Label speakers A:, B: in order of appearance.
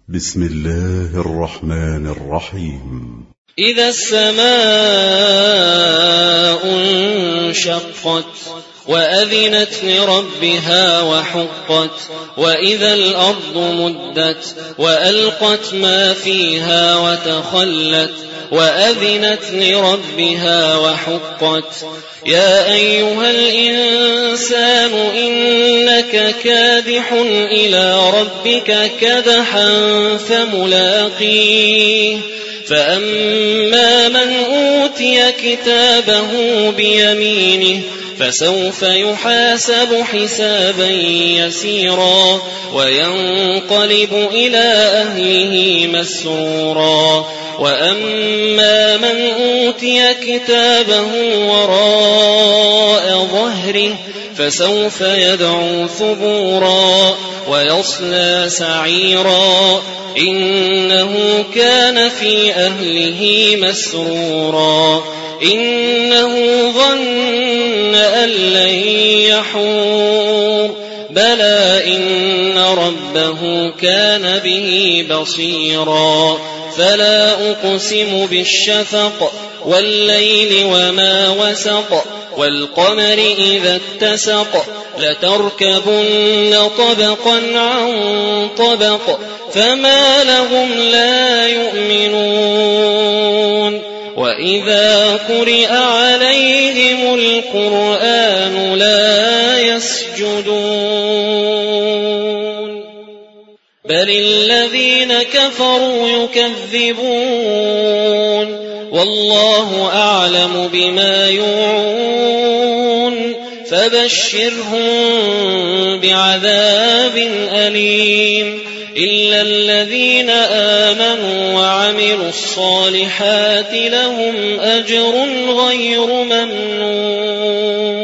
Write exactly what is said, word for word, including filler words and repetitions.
A: بسم الله الرحمن الرحيم.
B: إذا السماء انشقت وأذنت لربها وحقت وإذا الأرض مدت وألقت ما فيها وتخلت وأذنت لربها وحقت يا أيها الإنسان إنك كادح إلى ربك كدحا فملاقيه فأما من أوتي كتابه بيمينه فسوف يحاسب حسابا يسيرا وينقلب إلى أهله مسرورا وأما من أوتي كتابه وراء ظهره فسوف يدعو ثبورا ويصلى سعيرا إنه كان في أهله مسرورا إنه ظن أن لن يحور بلى إن ربه كان به بصيرا فلا أقسم بالشفق والليل وما وسق والقمر إذا اتسق لتركبن طبقا عن طبق فما لهم لا يؤمنون وإذا قرئ عليهم القرآن لا يسجدون بل الذين كفروا يكذبون والله أعلم بما يوعون فبشرهم بعذاب أليم إلا الذين آمنوا وعملوا الصالحات لهم أجر غير ممنون.